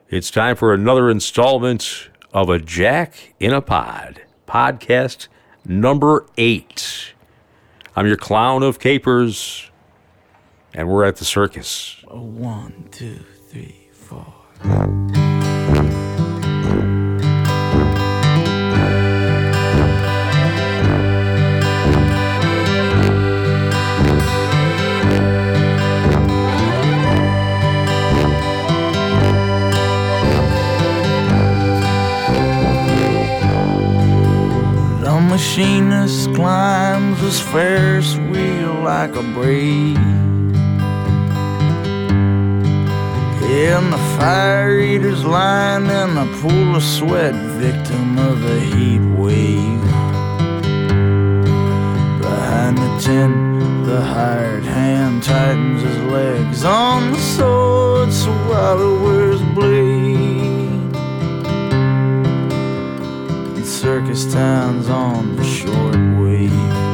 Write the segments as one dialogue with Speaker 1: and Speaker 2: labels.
Speaker 1: It's time for another installment of A Jack in a Pod, podcast number 8. I'm your clown of capers, and we're at the circus.
Speaker 2: 1, 2, 3, 4. The machinist climbs his Ferris wheel like a brave. And the fire eater's lying in a pool of sweat, victim of the heat wave. Behind the tent, the hired hand tightens his legs on the sword swallower's blade. And circus town's on the short wave.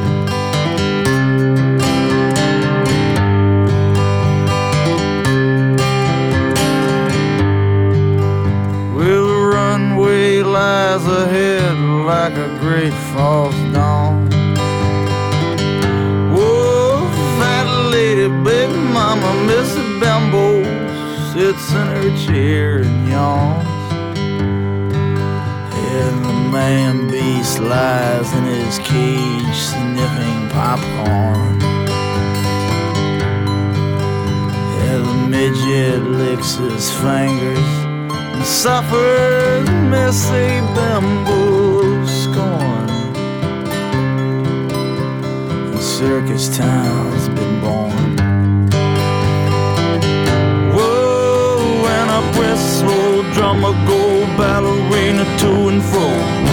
Speaker 2: Lies ahead like a great false dawn. Whoa, fat lady, big mama, Missy Bimbo sits in her chair and yawns. And the man beast lies in his cage sniffing popcorn. And the midget licks his fingers and suffers Missy Bimbo's scorn. The circus town's been born. Whoa, and a whistle drummer go ballerina to and fro,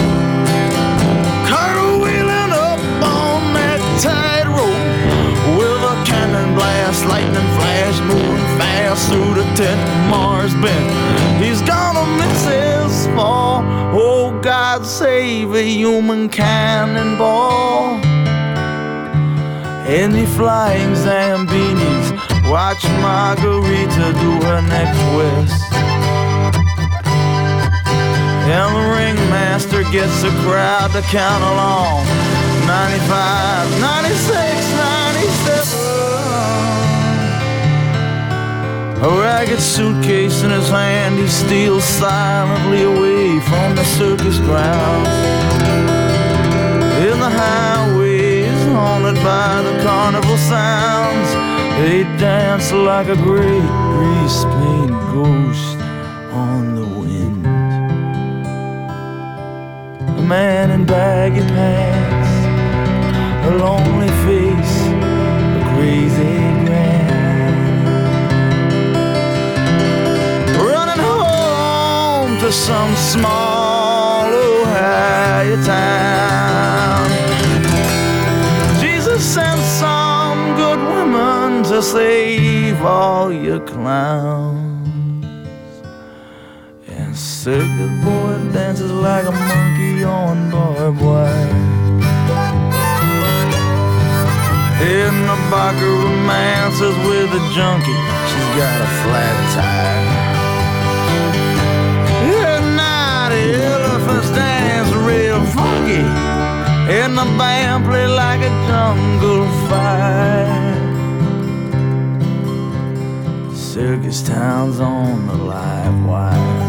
Speaker 2: cartwheeling up on that tightrope with a cannon blast, lightning flash, moving fast through the tent. Mars bent, he's gonna miss his fall. Oh, God save a human cannonball. And the flying Zambinis watch Margarita do her neck twist. And the ringmaster gets the crowd to count along. 95, 96, 97. A ragged suitcase in his hand, he steals silently away from the circus grounds. In the highways haunted by the carnival sounds, they dance like a great grease-painted ghost on the wind. A man in baggy pants, a lonely face, a crazy grin. To some small Ohio town. Jesus sent some good women to save all your clowns. And circus boy dances like a monkey on barbed wire. And the barker romances with a junkie, she's got a flat tire. The elephants dance real funky, and the band play like a jungle fight. Circus town's on the live wire.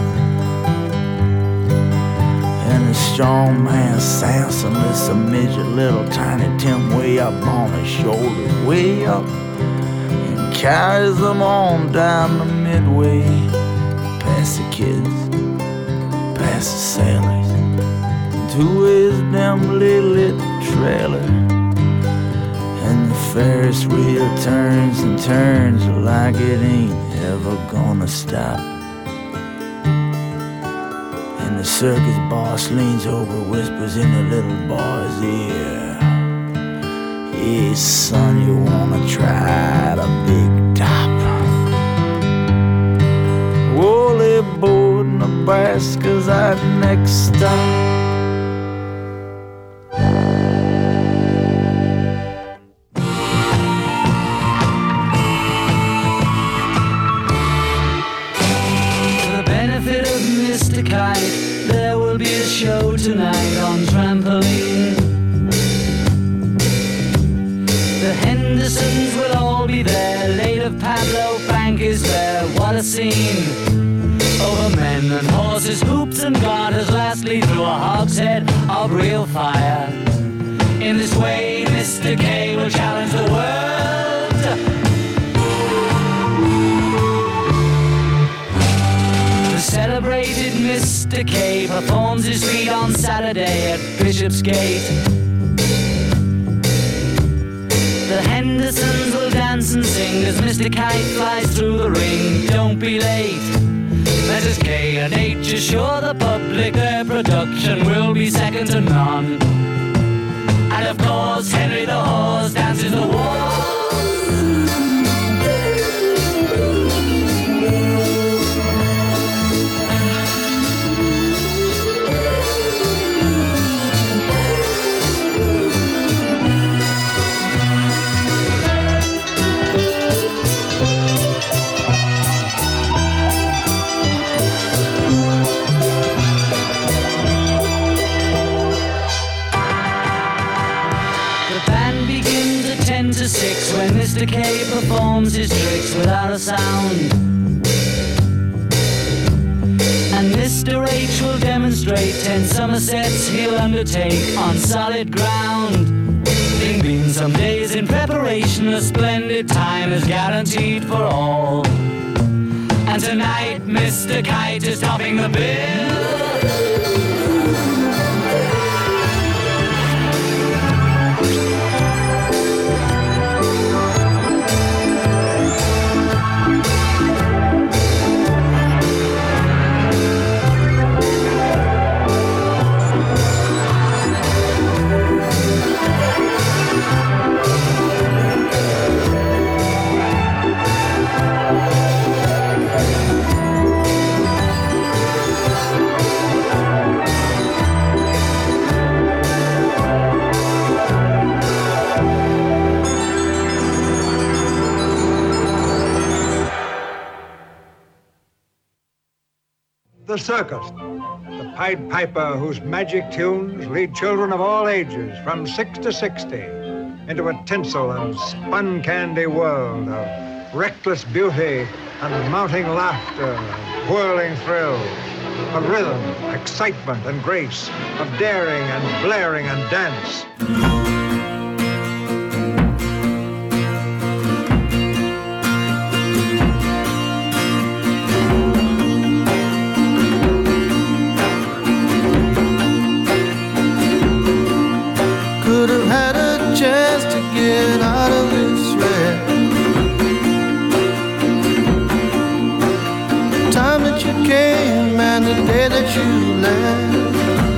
Speaker 2: And the strong man Samson lifts a midget little tiny Tim way up on his shoulders, way up, and carries them on down the midway, past the kids, past the sailors, to his dimly lit trailer. And the Ferris wheel turns and turns like it ain't ever gonna stop. And the circus boss leans over, whispers in the little boy's ear, "Hey son, you wanna try the big top? Woolly board, Nebraska's our next stop."
Speaker 3: Kite. There will be a show tonight on trampoline. The Hendersons will all be there. Late of Pablo Frank is there. What a scene! Over men and horses, hoops and garters. Lastly through a hogshead of real fire. In this way, Mr. K will challenge the world. The celebrated Mr. K performs his feat on Saturday at Bishopsgate. The Hendersons will dance and sing as Mr. Kite flies through the ring. Don't be late. Messrs. K and H assure the public their production will be second to none. And of course, Henry the Horse dances the waltz. To 6 when Mr. K performs his tricks without a sound. And Mr. H will demonstrate 10 Somersets he'll undertake on solid ground. Being been some days in preparation, a splendid time is guaranteed for all. And tonight Mr. Kite is topping the bill.
Speaker 4: The circus, the Pied Piper whose magic tunes lead children of all ages from 6 to 60 into a tinsel and spun candy world of reckless beauty and mounting laughter and whirling thrills, of rhythm, excitement, and grace, of daring and blaring and dance.
Speaker 2: Could have had a chance to get out of this wreck. The time that you came and the day that you left.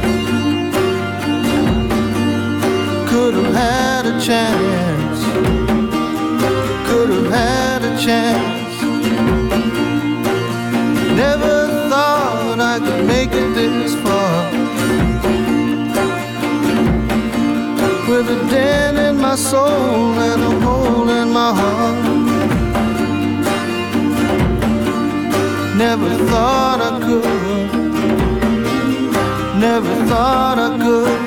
Speaker 2: Could have had a chance. Could have had a chance. Never thought I could make it this far. With a dent in my soul and a hole in my heart. Never thought I could. Never thought I could.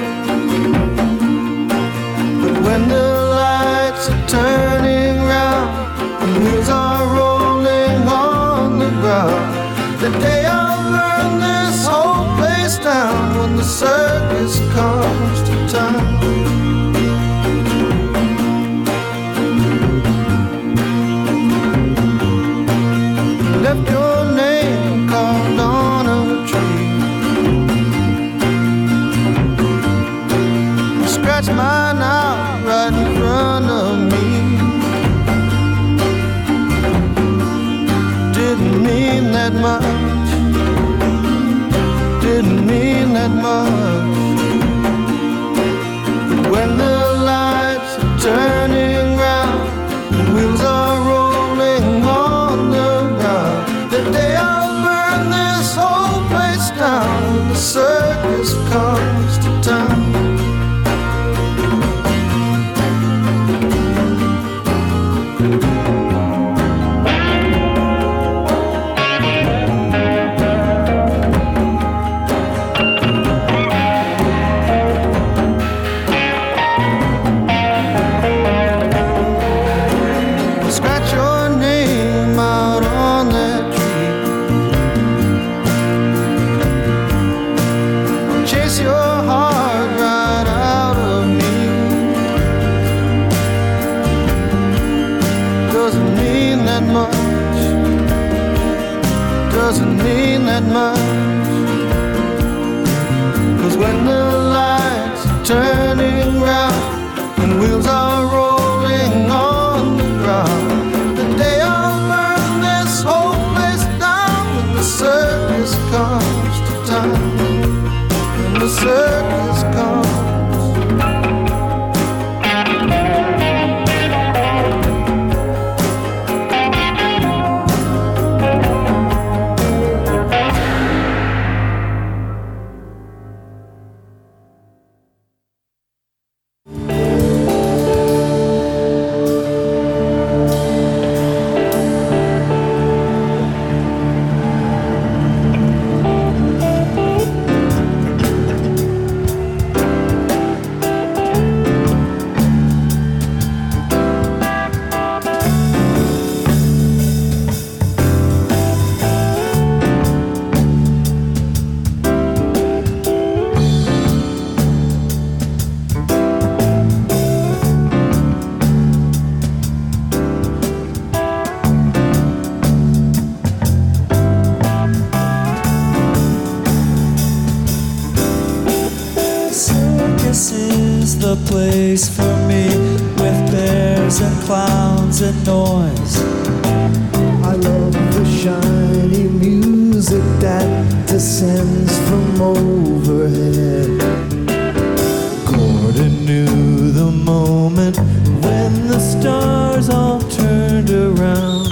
Speaker 2: But when the lights are turning round and wheels are rolling on the ground, the day I'll burn this whole place down when the circus comes to town. Left your name carved on a tree. Scratch mine out right in front of me. Didn't mean that much. Didn't mean that much. But when the lights are turning round and wheels are rolling on the ground, the day I'll burn this whole place down when the circus comes to town.
Speaker 5: doesn't mean that much. 'Cause when the lights are turning round and wheels are rolling on the ground, the day I'll burn this whole place down when the circus comes to town. When the circus comes.
Speaker 6: Place for me with bears and clowns and noise.
Speaker 5: I love the shiny music that descends from overhead.
Speaker 6: Gordon knew the moment when the stars all turned around.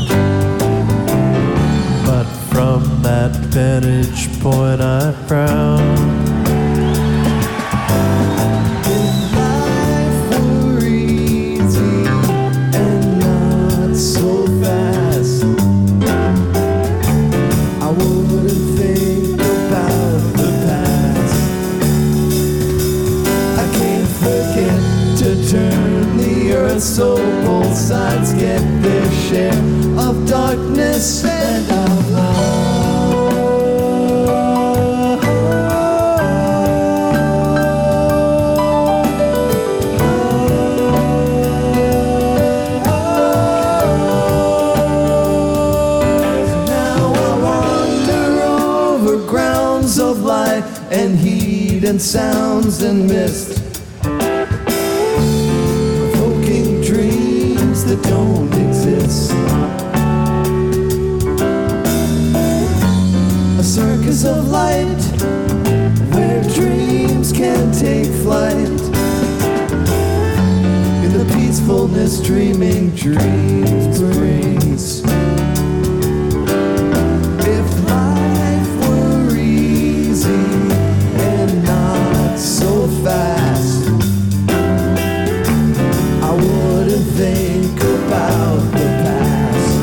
Speaker 6: But from that vantage point I frowned. So both sides get their share of darkness and of Now I wander over grounds of light and heat and sounds and mist, that don't exist. A circus of light where dreams can take flight. In the peacefulness dreaming dreams brings. If life were easy and not so fast, I wouldn't think about the past.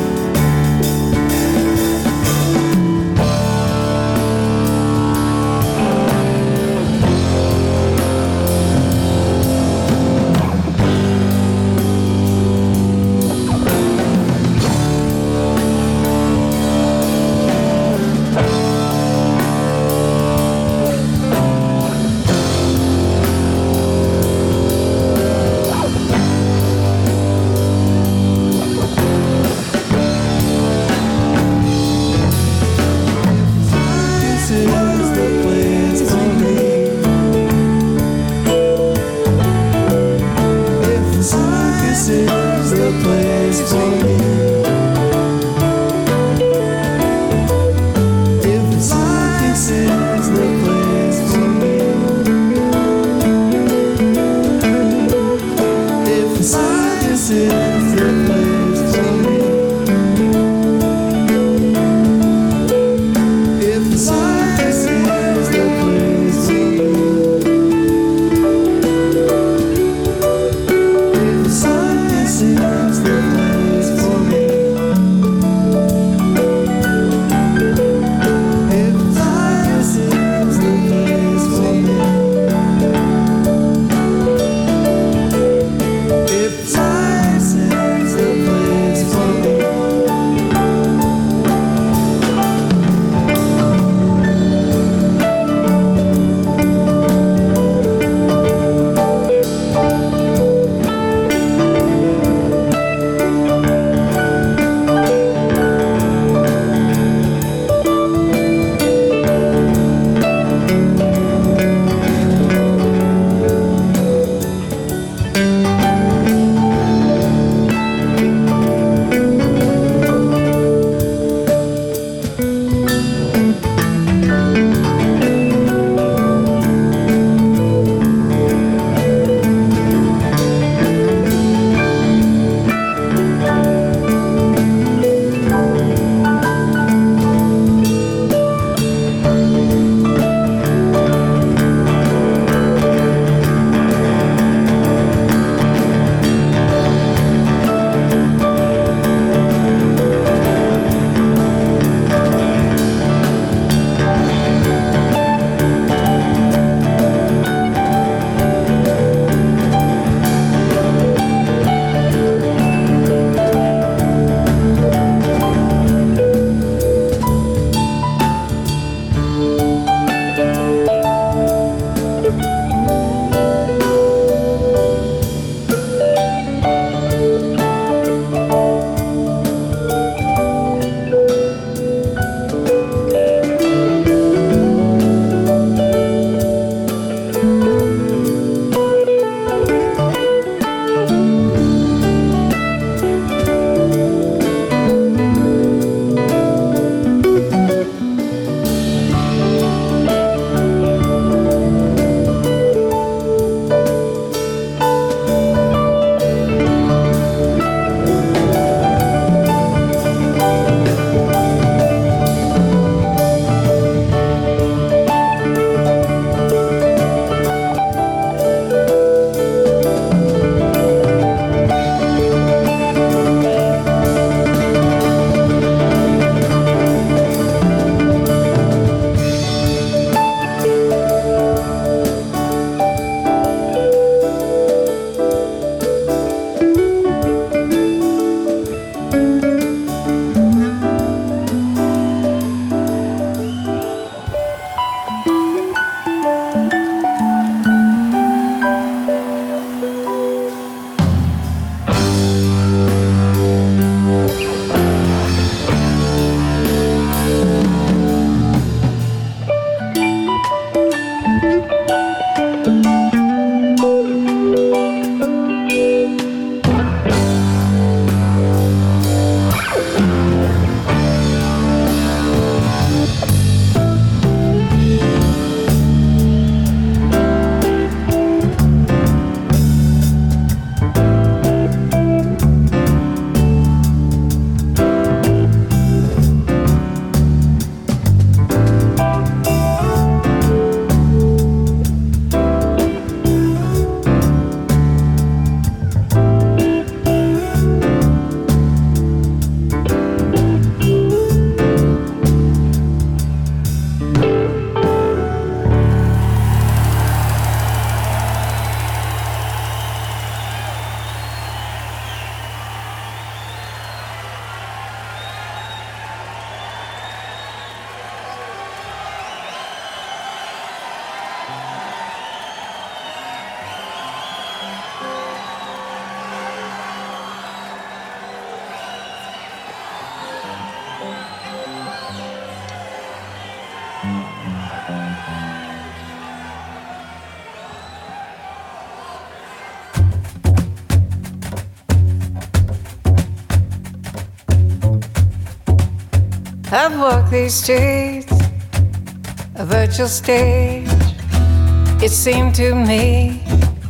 Speaker 7: I've walked these streets, a virtual stage. It seemed to me,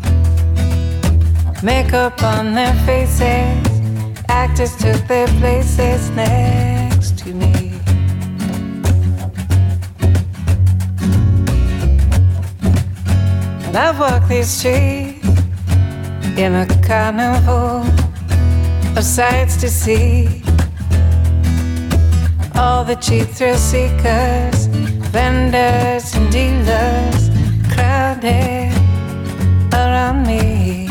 Speaker 7: makeup on their faces, actors took their places next to me. And I've walked these streets in a carnival of sights to see. All the cheap thrill seekers, vendors and dealers crowded around me.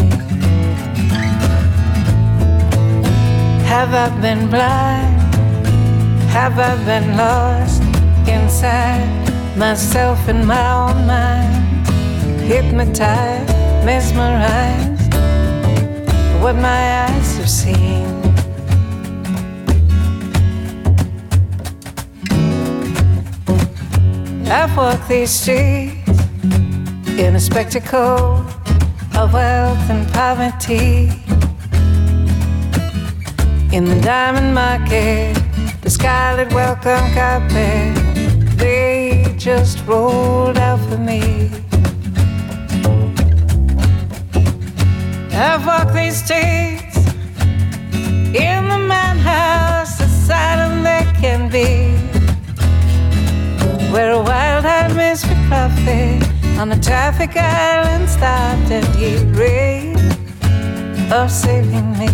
Speaker 7: Have I been blind? Have I been lost inside myself and my own mind? Hypnotized, mesmerized, what my eyes have seen. I've walked these streets in a spectacle of wealth and poverty. In the diamond market, the scarlet welcome carpet, they just rolled out for me. I've walked these streets in the madhouse, asylum there can be, where a wild-eyed misfit prophet on a traffic island stopped and he raved of saving me.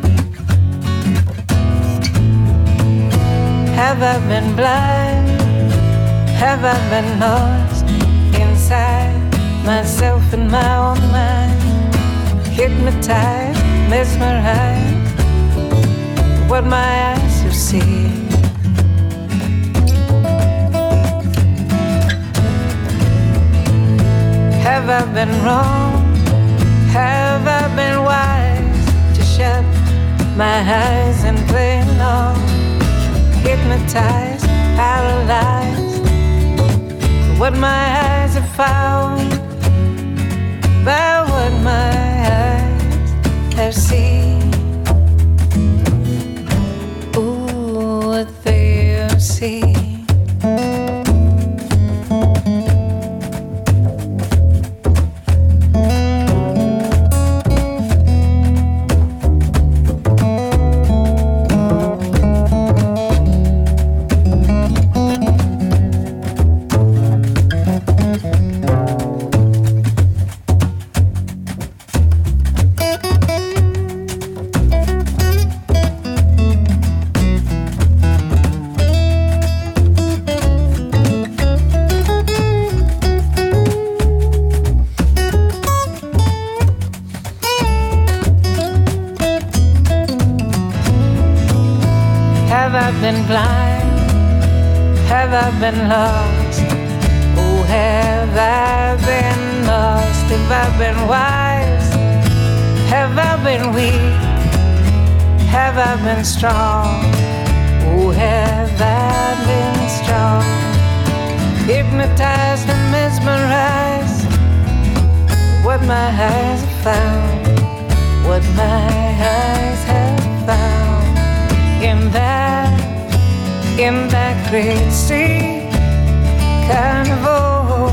Speaker 7: Have I been blind? Have I been lost inside myself and my own mind? Hypnotized, mesmerized, what my eyes have seen. Have I been wrong? Have I been wise to shut my eyes and play along? Hypnotized, paralyzed, what my eyes have found, by what my eyes have seen. Ooh, what they have seen. Been blind? Have I been lost? Oh, have I been lost? Have I been wise? Have I been weak? Have I been strong? Oh, have I been strong? Hypnotized and mesmerized, what my eyes have found, what my eyes have found in that great street carnival.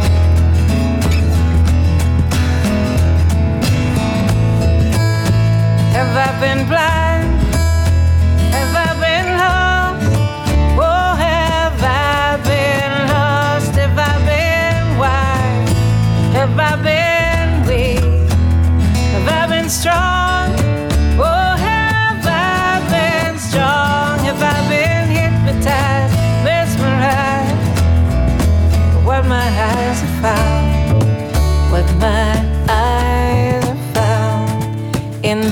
Speaker 7: Have I been blind? Have I been lost? Oh, have I been lost? Have I been wise? Have I been weak? Have I been strong? Oh, have I been strong? Have I been hypnotized, mesmerized? What my eyes have found, what my eyes have found in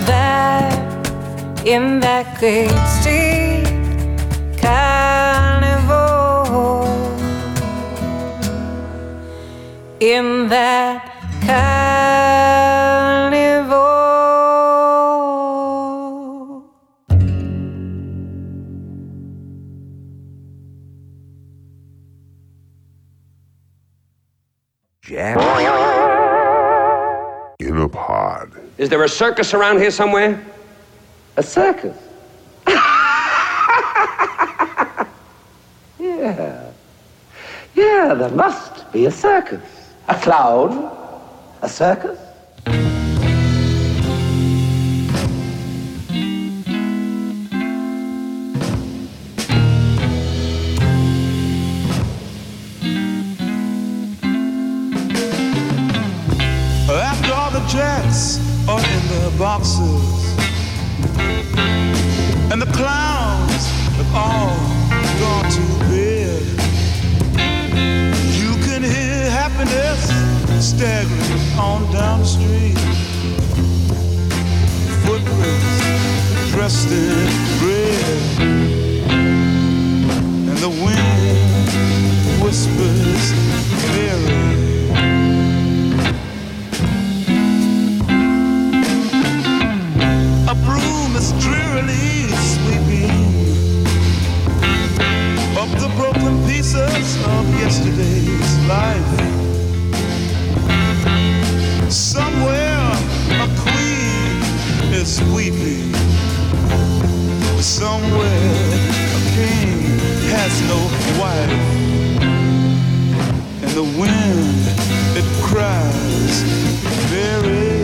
Speaker 7: that great street carnival, in that carnival.
Speaker 1: Jack
Speaker 8: in a pod.
Speaker 9: Is there a circus around here somewhere?
Speaker 10: A circus? Yeah, there must be a circus. A clown? A circus?
Speaker 5: After all the jacks are in their boxes and the clowns have all gone to bed, you can hear happiness staggering on down the street. Footprints dressed in red, and the wind whispers Mary. A broom is drearily sweeping up the broken pieces of yesterday's life. Somewhere a queen is weeping. Somewhere a king has no wife. And the wind, it cries, Mary.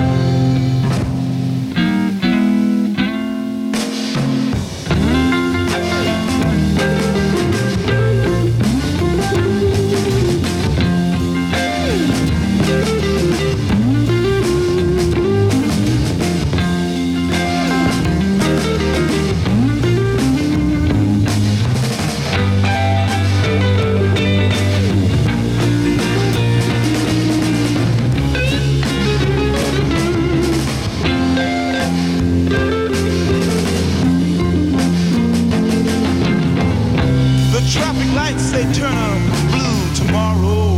Speaker 5: They turn blue tomorrow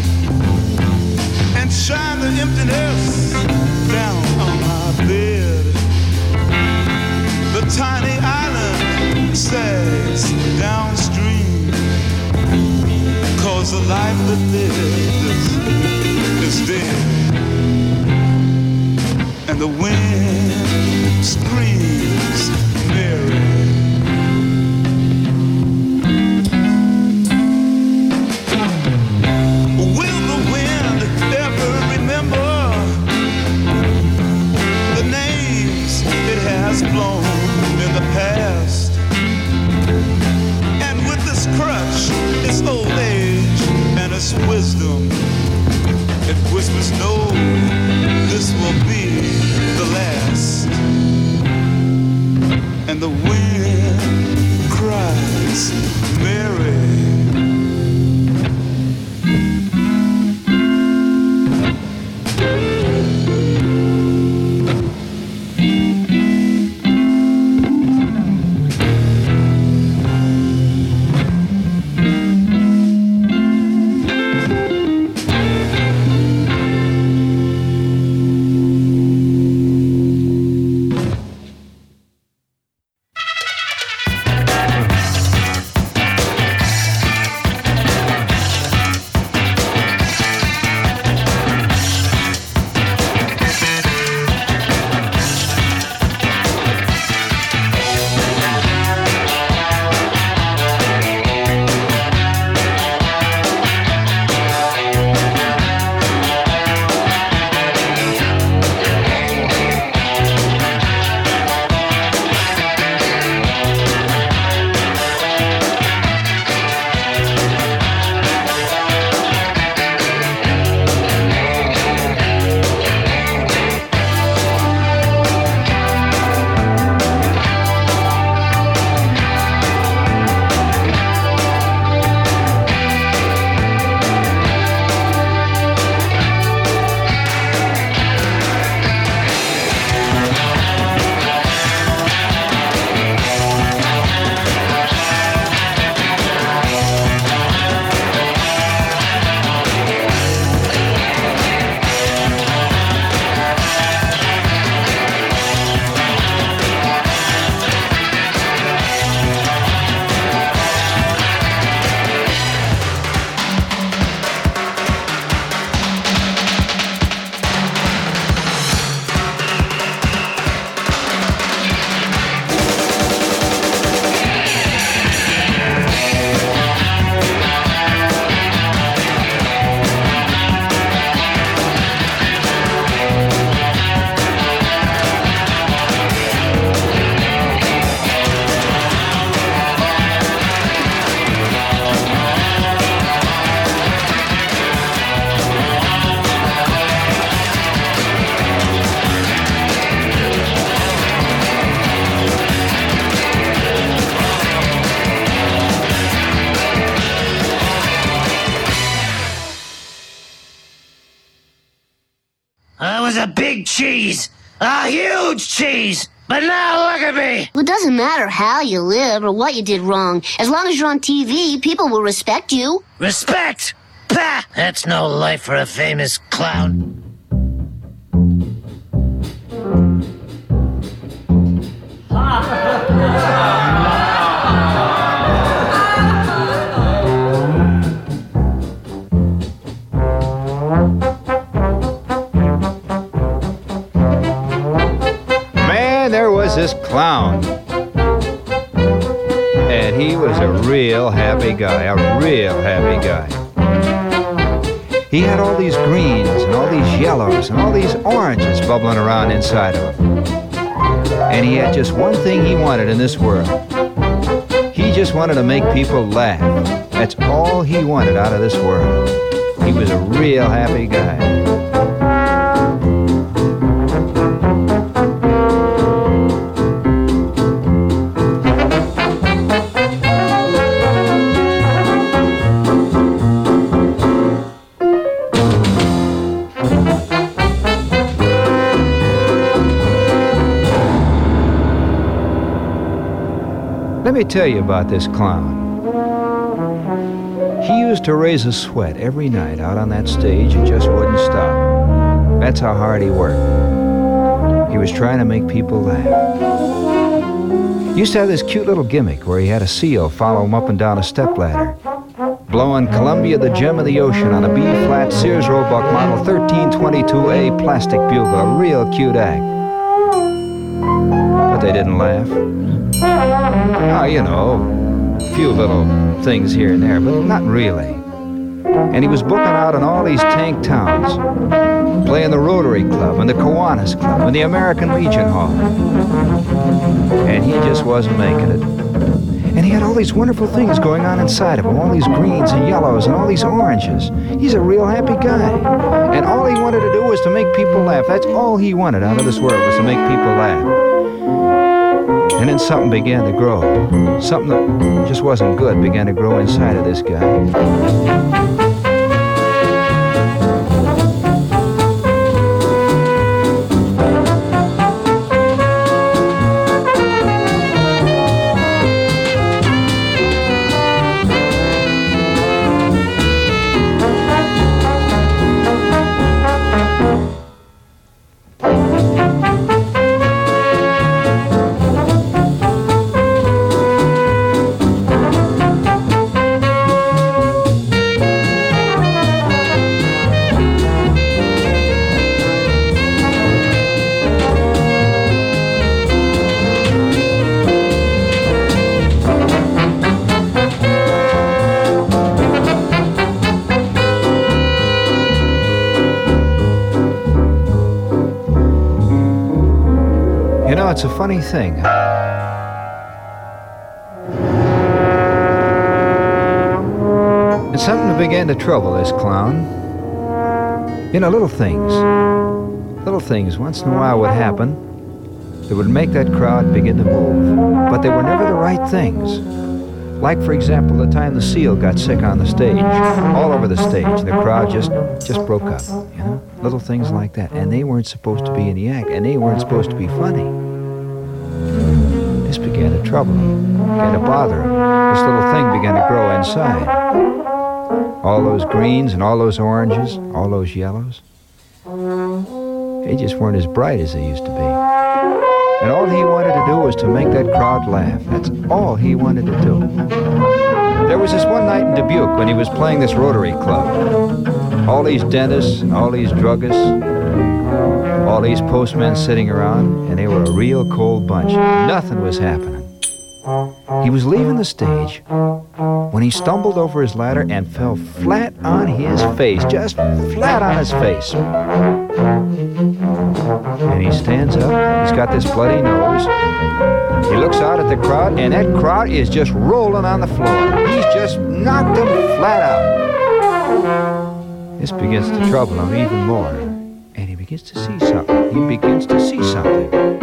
Speaker 5: and shine the emptiness down on my bed. The tiny island sags downstream, 'cause the life that lives is dead. And the wind screams Mary. Blown in the past, and with this crutch, its old age and its wisdom, it whispers, no, this will be the last. And the wind
Speaker 8: I was a big cheese. A huge cheese. But now look at me.
Speaker 11: Well, it doesn't matter how you live or what you did wrong. As long as you're on TV, people will respect you.
Speaker 8: Respect? Pah! That's no life for a famous clown.
Speaker 12: There was this clown, and he was a real happy guy, He had all these greens and all these yellows and all these oranges bubbling around inside of him. And he had just one thing he wanted in this world. He just wanted to make people laugh. That's all he wanted out of this world. He was a real happy guy. Let me tell you about this clown. He used to raise a sweat every night out on that stage and just wouldn't stop. That's how hard he worked. He was trying to make people laugh. He used to have this cute little gimmick where he had a seal follow him up and down a stepladder, blowing Columbia the Gem of the Ocean on a B-flat Sears Roebuck model 1322A plastic bugle, a real cute act. But they didn't laugh. Oh, you know, a few little things here and there, but not really. And he was booking out in all these tank towns, playing the Rotary Club and the Kiwanis Club and the American Legion Hall. And he just wasn't making it. And he had all these wonderful things going on inside of him, all these greens and yellows and all these oranges. He's a real happy guy. And all he wanted to do was to make people laugh. That's all he wanted out of this world, was to make people laugh. And then something began to grow. Something that just wasn't good began to grow inside of this guy. It's a funny thing. It's something that began to trouble this clown. You know, little things. Little things once in a while would happen that would make that crowd begin to move. But they were never the right things. Like, for example, the time the seal got sick on the stage. All over the stage, the crowd just broke up, you know? Little things like that. And they weren't supposed to be in the act, and they weren't supposed to be funny. This began to trouble him, began to bother him. This little thing began to grow inside. All those greens and all those oranges, all those yellows, they just weren't as bright as they used to be. And all he wanted to do was to make that crowd laugh. That's all he wanted to do. There was this one night in Dubuque when he was playing this Rotary Club. All these dentists and all these druggists, all these postmen sitting around, and they were a real cold bunch. Nothing was happening. He was leaving the stage when he stumbled over his ladder and fell flat on his face, just flat on his face. And he stands up, he's got this bloody nose. He looks out at the crowd, and that crowd is just rolling on the floor. He's just knocked them flat out. This begins to trouble him even more. And he begins to see something. He begins to see something.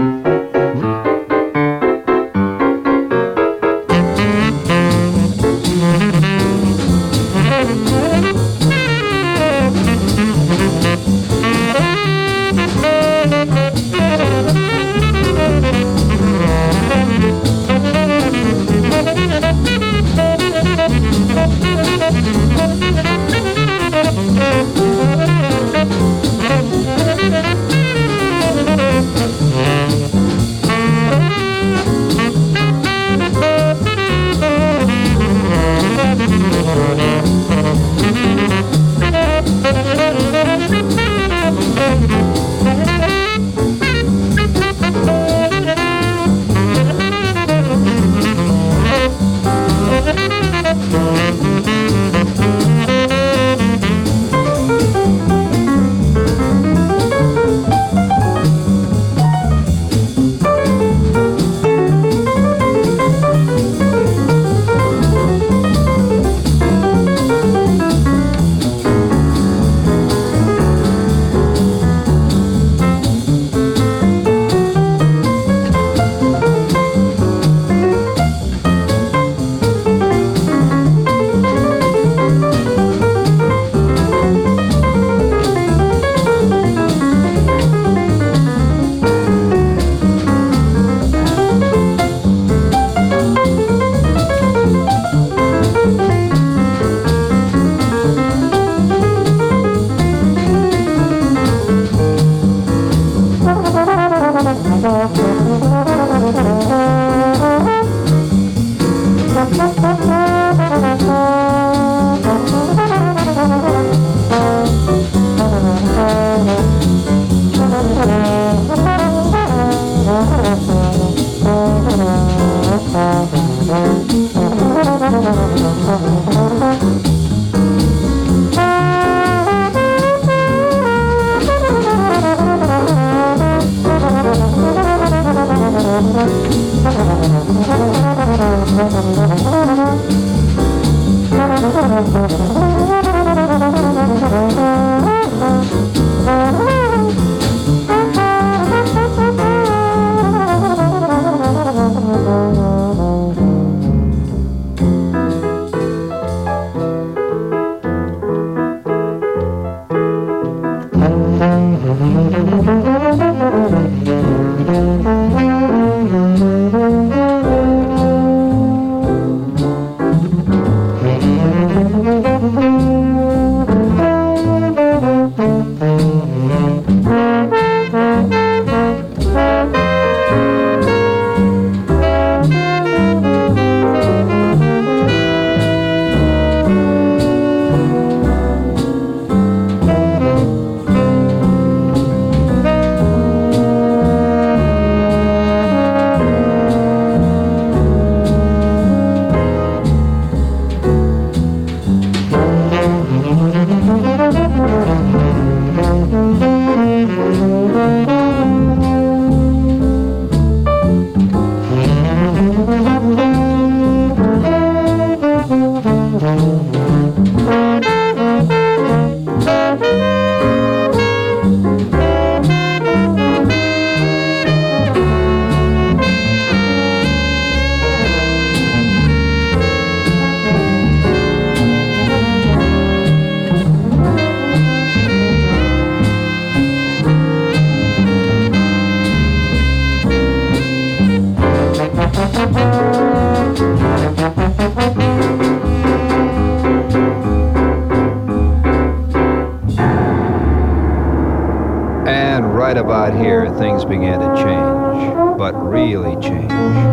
Speaker 12: Right about here, things began to change, but really change.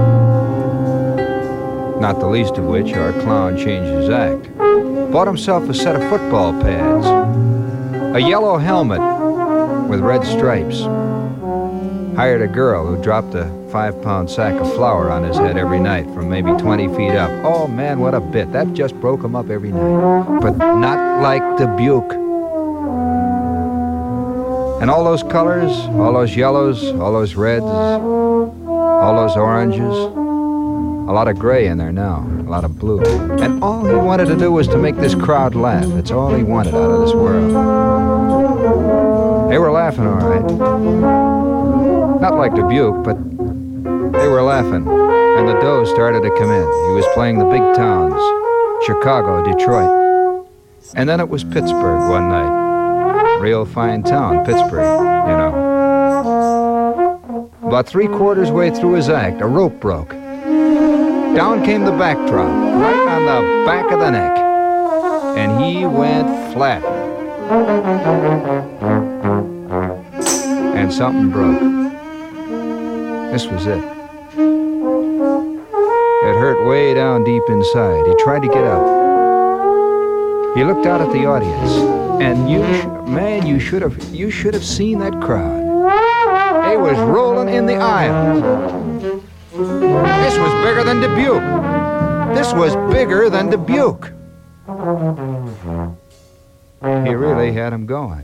Speaker 12: Not the least of which, our clown changed his act. Bought himself a set of football pads, a yellow helmet with red stripes, hired a girl who dropped a 5-pound sack of flour on his head every night from maybe 20 feet up. Oh man, what a bit. That just broke him up every night. But not like Dubuque. And all those colors, all those yellows, all those reds, all those oranges, a lot of gray in there now, a lot of blue. And all he wanted to do was to make this crowd laugh. That's all he wanted out of this world. They were laughing all right. Not like Dubuque, but they were laughing. And the dough started to come in. He was playing the big towns, Chicago, Detroit. And then it was Pittsburgh one night. Real fine town, Pittsburgh, you know. About 3/4 way through his act, a rope broke. Down came the backdrop, right on the back of the neck. And he went flat. And something broke. This was it. It hurt way down deep inside. He tried to get up. He looked out at the audience. And you should have seen that crowd. They was rolling in the aisle. This was bigger than Dubuque. This was bigger than Dubuque. He really had him going.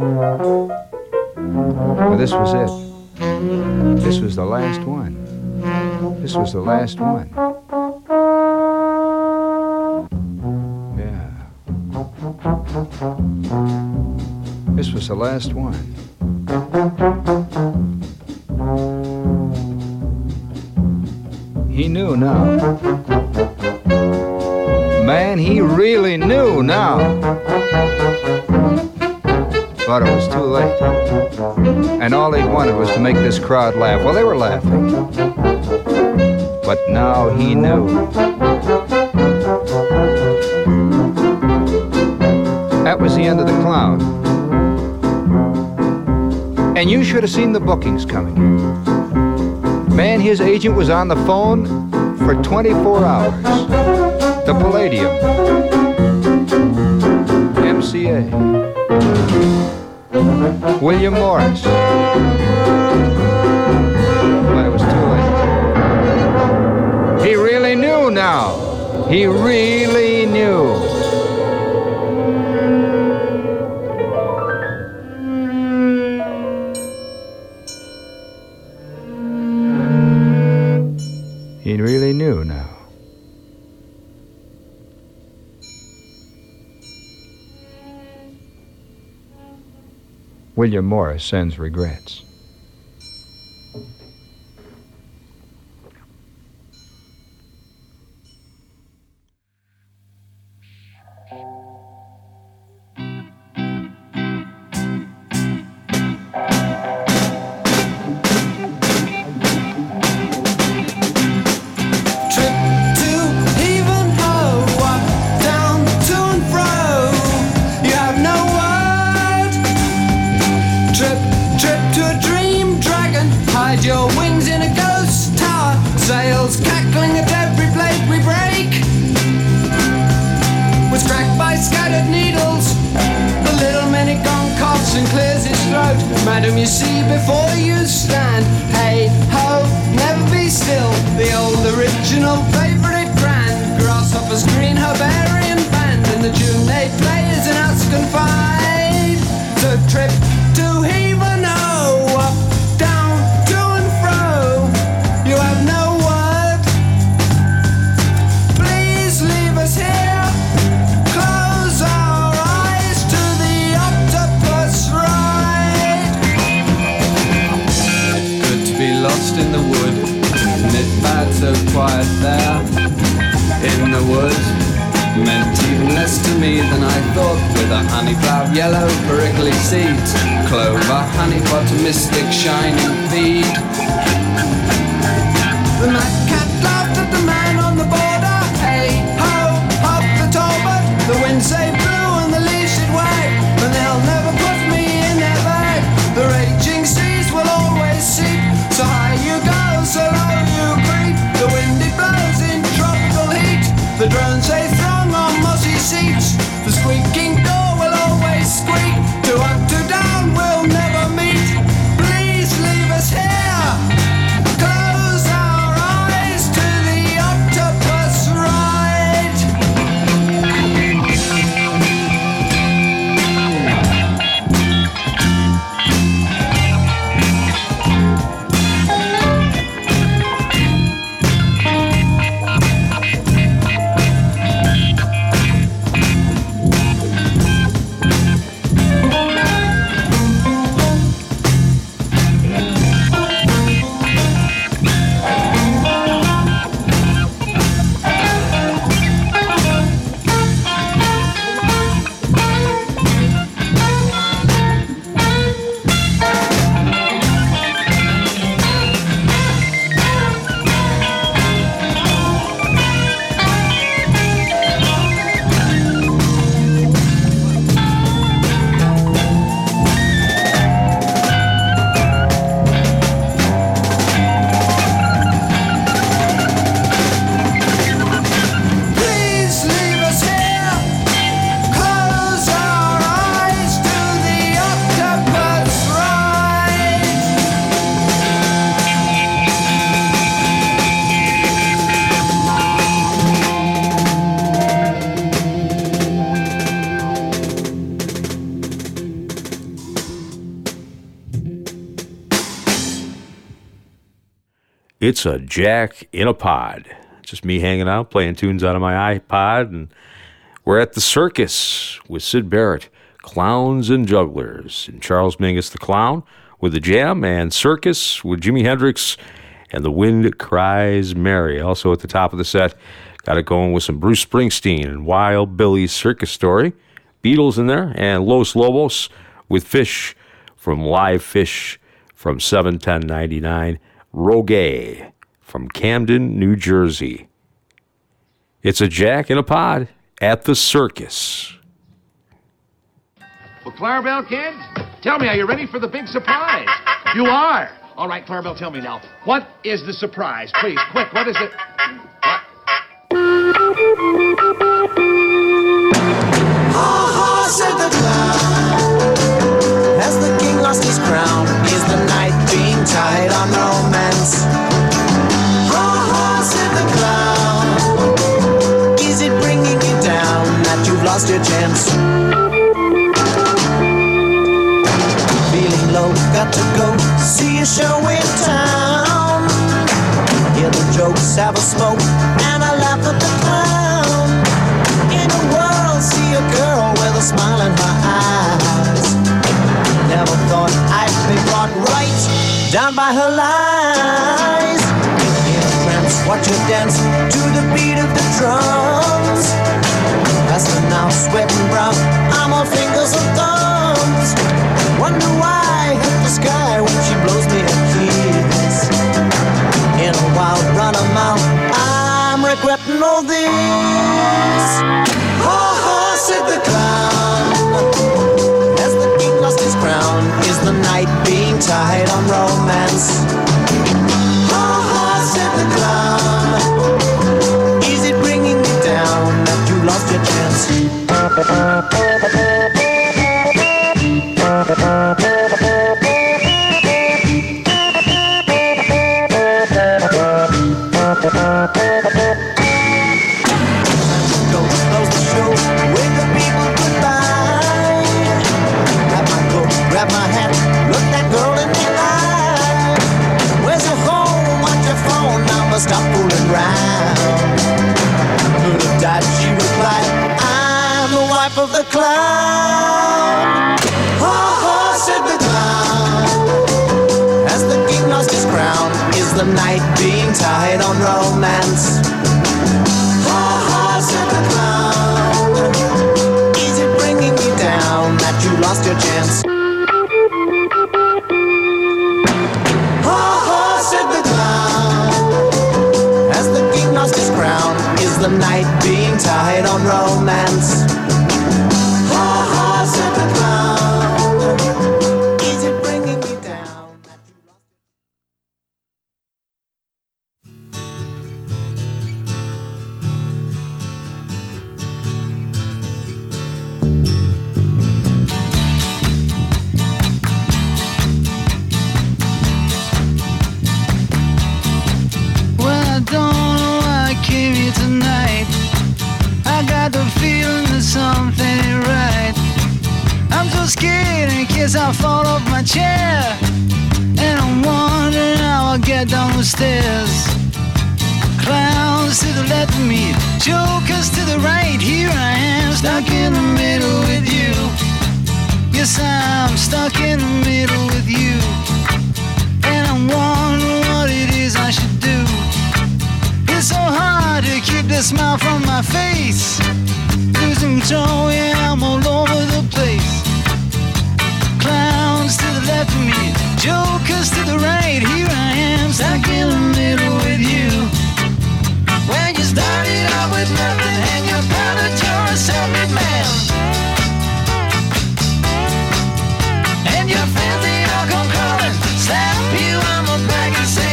Speaker 12: But this was it. This was the last one. This was the last one. This was the last one. He knew now. Man, he really knew now. But it was too late. And all he wanted was to make this crowd laugh. Well, they were laughing. But now he knew. That was the end of the clown. And you should have seen the bookings coming in. Man, his agent was on the phone for 24 hours. The Palladium. MCA. William Morris. But it was too late. He really knew now. He really knew. He really knew now. William Morris sends regrets.
Speaker 13: Madam, you see before you stand. Hey ho, never be still. The old original favourite grand. Grasshoppers, green herbarian band. And the tune they play is an Ascan five. The trip to heave and ho, up, down, to and fro. You have no word. Please leave us here. Close our eyes to the octopus ride. Good to be lost in the wood. Isn't it bad so quiet there in the wood? Meant even less to me than I thought. With a honey-flower, yellow perically seeds, clover, honeypot, mystic shining feed. The mad cat laughed at the man on the border. Hey ho, hop the tallbird. The wind say blue and the leash it wag, and they'll never put me in their bag. The raging seas will always seep. So high you go, so low you creep. The wind it blows in tropical heat. The drones they throng on mossy seats. The squeaking door will always squeak. To up, to down, we'll never meet. Please leave us here. Close our eyes to the octopus ride. Please leave us here. Close our eyes to the octopus ride.
Speaker 1: It's a Jack in a Pod. Just me hanging out, playing tunes out of my iPod, and we're at the circus with Syd Barrett, Clowns and Jugglers, and Charles Mingus the Clown with the Jam, and Circus with Jimi Hendrix and The Wind Cries Mary. Also at the top of the set, got it going with some Bruce Springsteen and Wild Billy's Circus Story, Beatles in there, and Los Lobos with Fish from Live Fish from 7/10/99, Rogue from Camden, New Jersey. It's a Jack in a Pod at the circus.
Speaker 14: Well, Clarabelle, kid, tell me, are you ready for the big surprise? You are. All right, Clarabelle, tell me now. What is the surprise? Please, quick, what is it? What?
Speaker 5: Ha ha, said the clown. Has the king lost his crown? Is the night being tied on romance? Ha ha, said the clown. Is it bringing you down that you've lost your chance? Feeling low, got to go see a show in town. Hear the jokes, have a smoke, and I laugh at the clown. In
Speaker 13: down by her lies. In a trance, watch her dance to the beat of the drums. Faster now, sweating brown, I'm all fingers and thumbs. Wonder why I hit the sky when she blows me a kiss. In a wild run of mouth, I'm regretting all this. Ha ha, said the clown. As the king lost his crown, is the night being tied on romance? Ha ha, said the clown. Is it bringing you down that you lost your chance? Close the show, wave the people goodbye. Grab my coat, grab my hat, look that girl in the eye. Where's your home? What's your phone number? Stop fooling around. Could have died, she replied, I'm the wife of the clown. Ha ha, said the clown. As the king lost his crown, is the night being tied on romance? Ha ha, said the clown. Is it bringing you down that you lost your chance? Ha ha, said the clown. As the king lost his crown, is the night being tied on romance? Ha ha, said the clown. Is it bringing you down that you lost your
Speaker 15: Well, I don't know why I came here tonight. I got the feeling that something ain't right. I'm so scared in case I fall off my chair, and I'm wondering how I'll get down the stairs. Clowns to the left of me, jokers to the right. Here I am, stuck in the middle with you. Yes, I'm stuck in the middle with you, and I'm wondering what it is I should do. It's so hard to keep the smile from my face. Losing control, yeah, I'm all over the place. Clowns to the left of me, jokers to the right. Here I am, stuck in the middle with you. When you started out with nothing and you're proud that you're a self-made man, and your friends, they all come crawling, slap you on the back and say,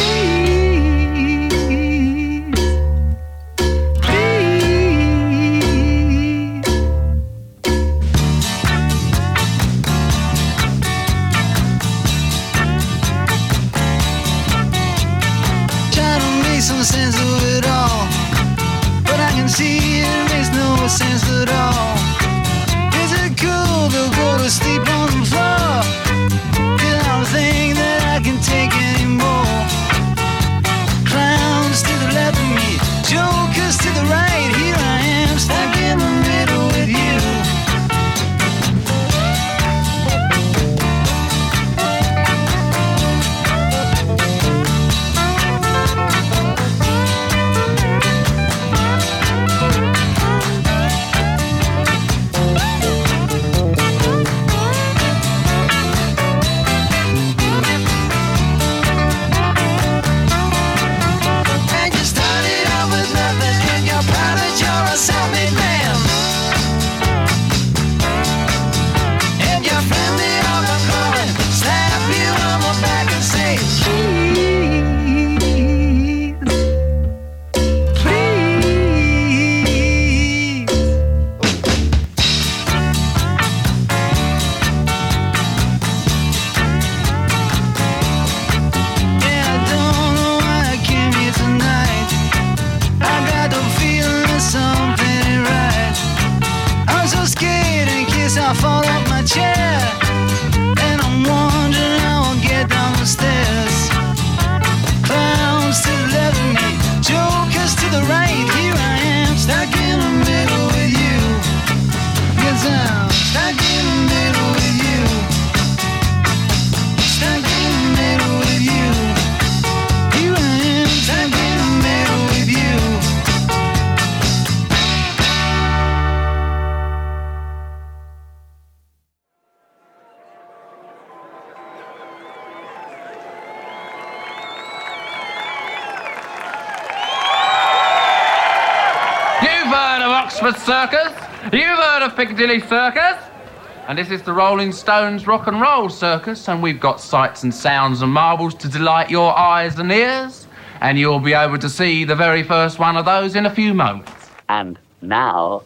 Speaker 15: some sense of it all, but I can see it makes no sense at all. Is it cool to go to sleep on the floor? Cause I don't think that I can take anymore. Clowns to the left of me, jokers to the right. Here I am, stuck in the middle with you. Stuck in the middle with you. Stuck in the middle
Speaker 16: Oxford Circus. You've heard of Piccadilly Circus. And this is the Rolling Stones Rock and Roll Circus, and we've got sights and sounds and marvels to delight your eyes and ears, and you'll be able to see the very first one of those in a few moments.
Speaker 10: And now...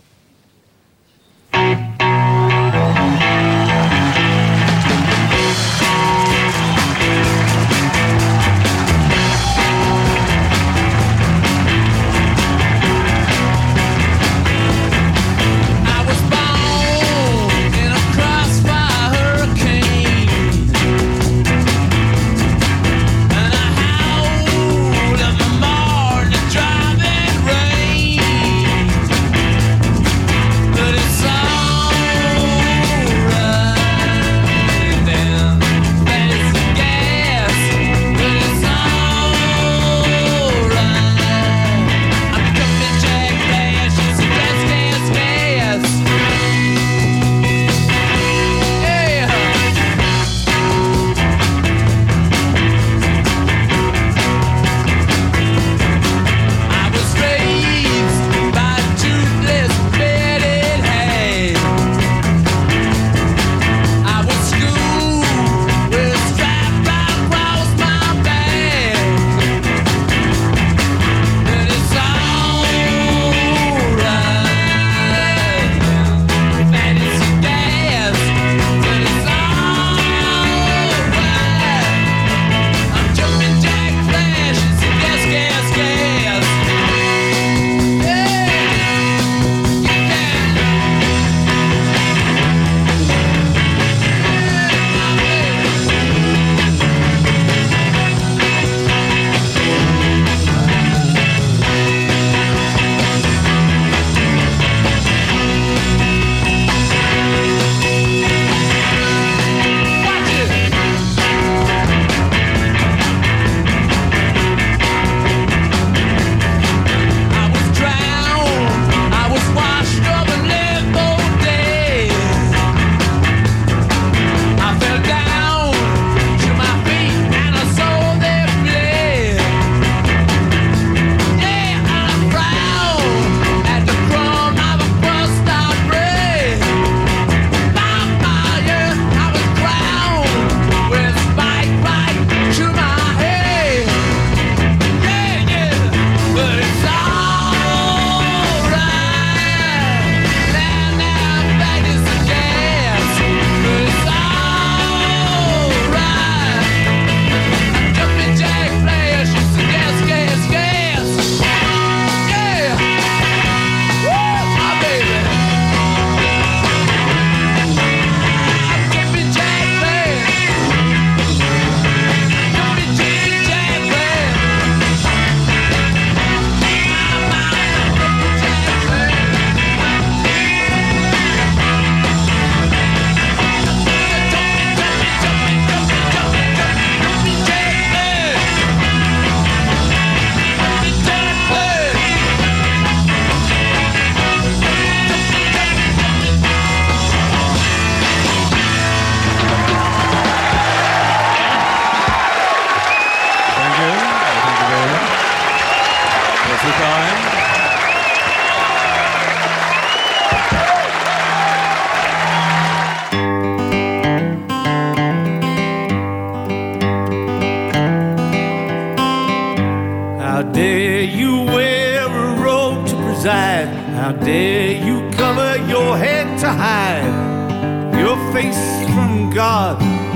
Speaker 5: How dare you cover your head to hide your face from God?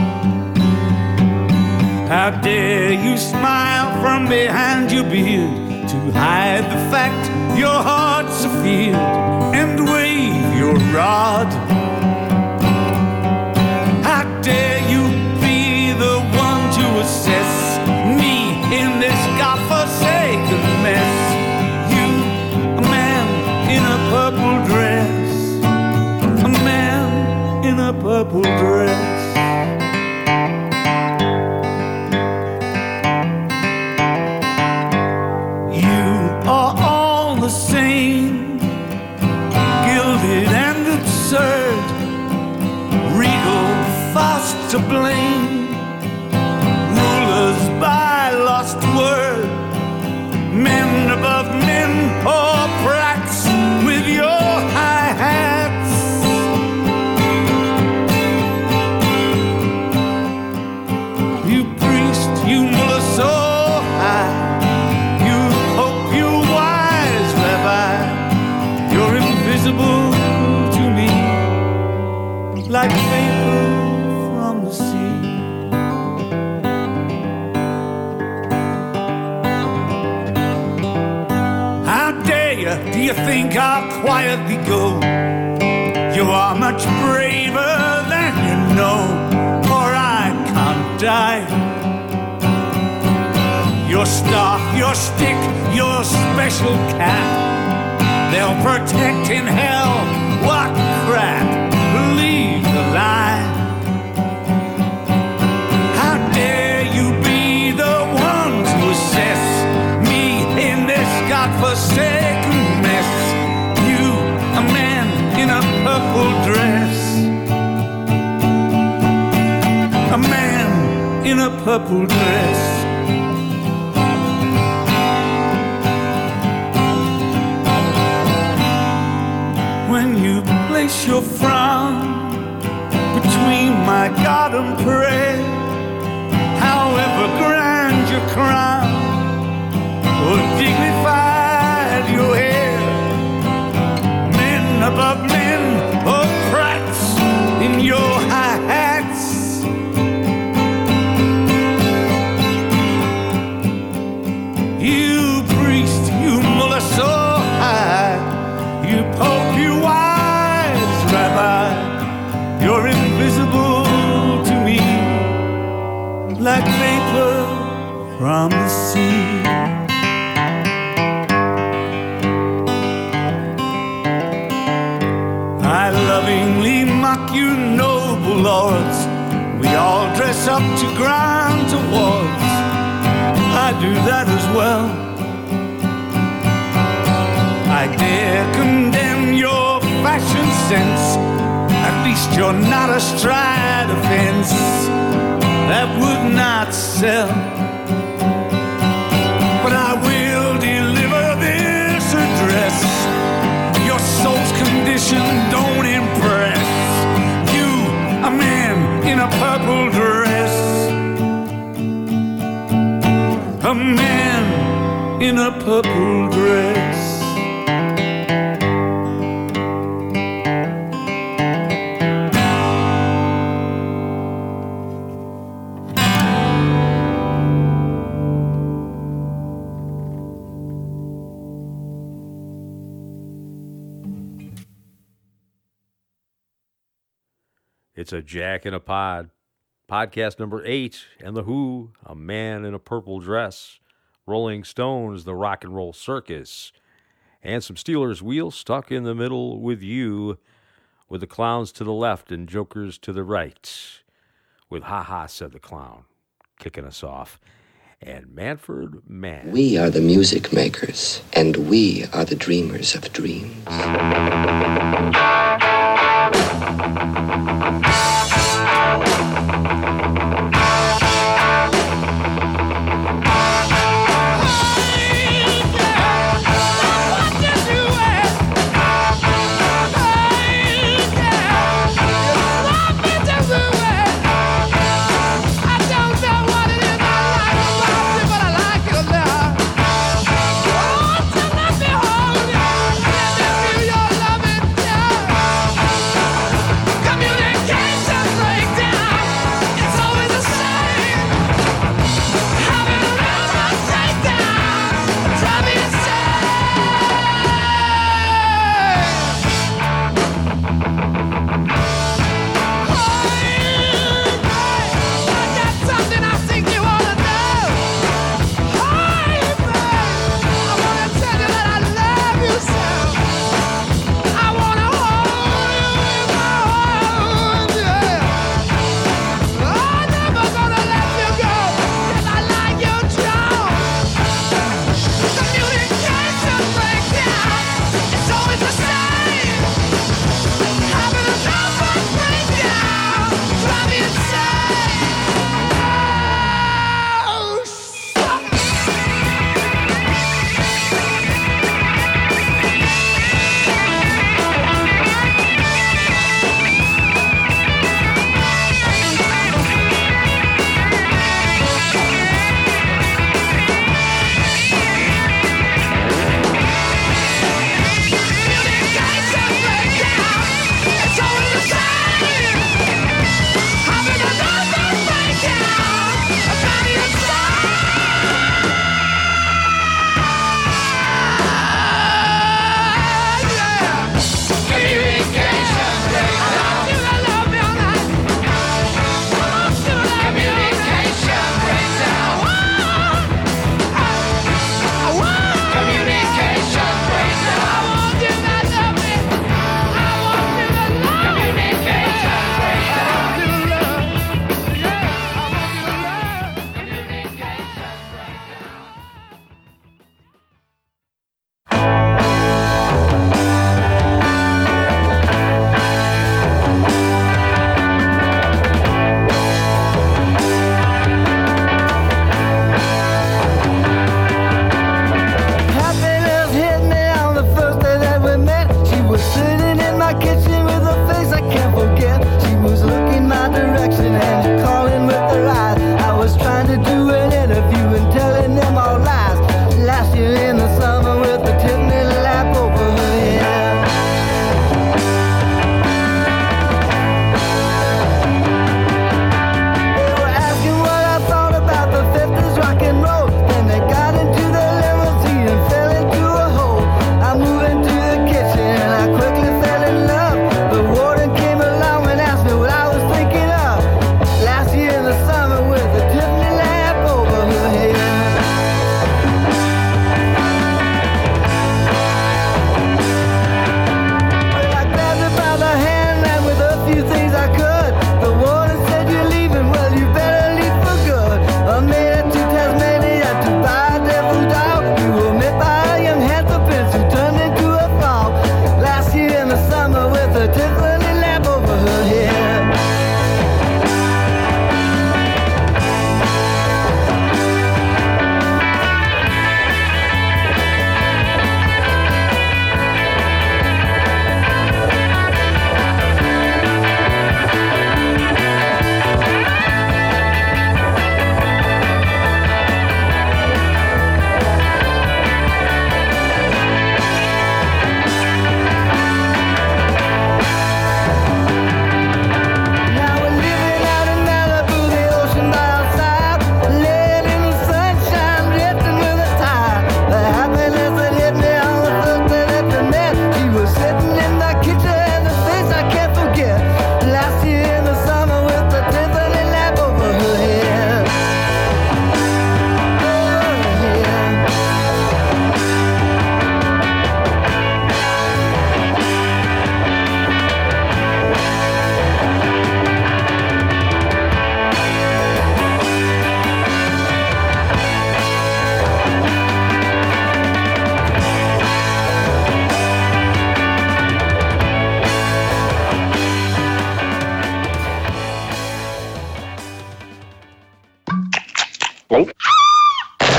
Speaker 5: How dare you smile from behind your beard to hide the fact your heart's a field and wave your rod? How dare you be the one to assess me in this godforsaken mess? You, a man in a purple dress, a man in a purple dress. The same, gilded and absurd, regal, fast to blame, rulers by lost word, men above men, or brats with your
Speaker 2: like vapor from the sea. How dare you? Do you think I'll quietly go? You are much braver than you know, for I can't die. Your staff, your stick, your special cap, they'll protect in hell. What crap? Believe the lie. How dare you be the one to assess me in this godforsaken mess? You, a man in a purple dress, a man in a purple dress. When you place your frown between my garden prayer, however grand your crown or dignified your hair, men above men or prats in your high hats, you priest, you mullah so high, you pope, you wise rabbi, you're invisible to me, like vapor from the sea. I lovingly mock you, noble lords. We all dress up to grind towards. I do that as well. I dare condemn your fashion sense. At least you're not astride a fence that would not sell. But I will deliver this address. Your soul's condition don't impress. You, a man in a purple dress, a man in a purple dress.
Speaker 1: It's a Jack in a Pod, podcast number 8, and The Who, A Man in a Purple Dress, Rolling Stones, The Rock and Roll Circus, and some Steelers wheels stuck in the middle with you, with the clowns to the left and jokers to the right, with Ha Ha Said the Clown kicking us off, and Manfred Mann.
Speaker 10: We are the music makers, and we are the dreamers of dreams.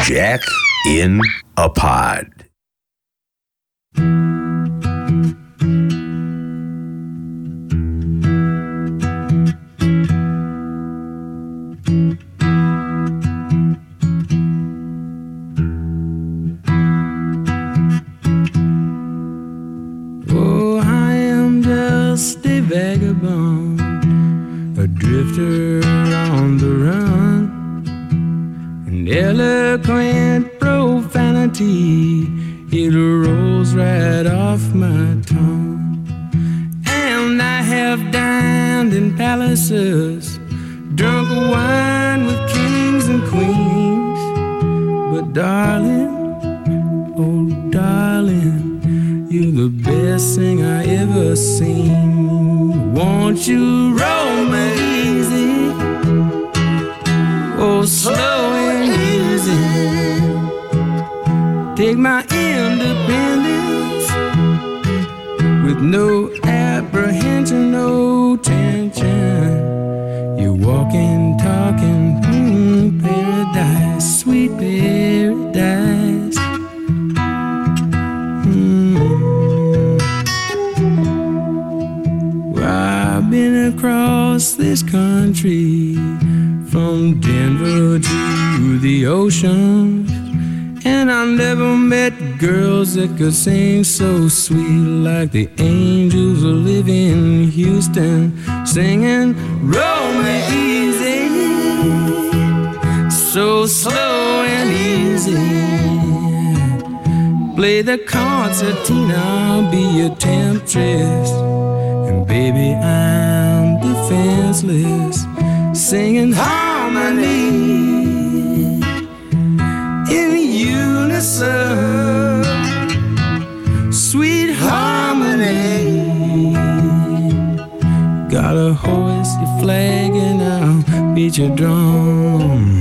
Speaker 1: Jack in a Pod.
Speaker 17: Oh, I am just a vagabond, a drifter on the run. An eloquent profanity, it rolls right off my tongue. And I have dined in palaces, drunk wine with kings and queens. But darling, oh darling, you're the best thing I ever seen. Won't you roll me easy? Oh, slow and easy. Take my independence with no apprehension, no tension. You're walking, talking, paradise, sweet paradise. Well, I've been across this country, from Denver to the ocean, and I never met girls that could sing so sweet like the angels who live in Houston, singing roll me easy, so slow and easy. Play the concertina, I'll be your temptress, and baby I'm defenseless, singing harmony in unison, sweet harmony. Gotta hoist your flag and I'll beat your drum.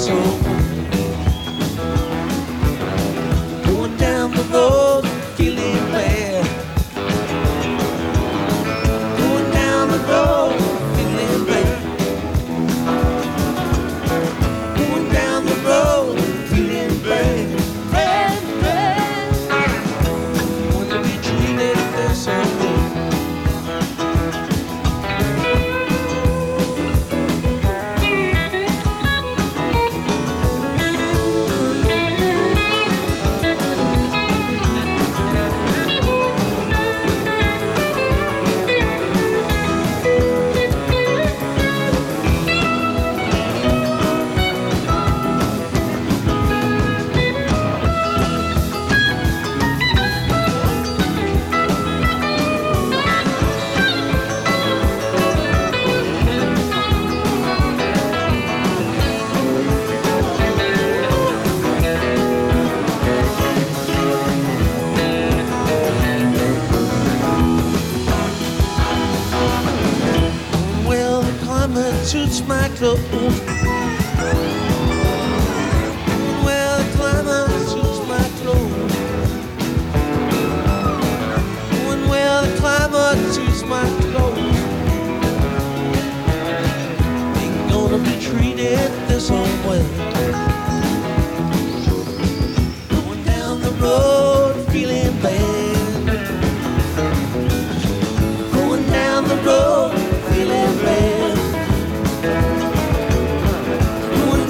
Speaker 5: someone. Going down the road, feeling bad. Going down the road, feeling bad. Going down the road, feeling bad. Bad, bad. Want to be treated as someone. Well, the climate suits my clothes. Well, the climate suits my clothes. Well, the climate suits my clothes. Ain't gonna be treated this old way. Going down the road, feeling bad. Going down the road, feeling bad. Going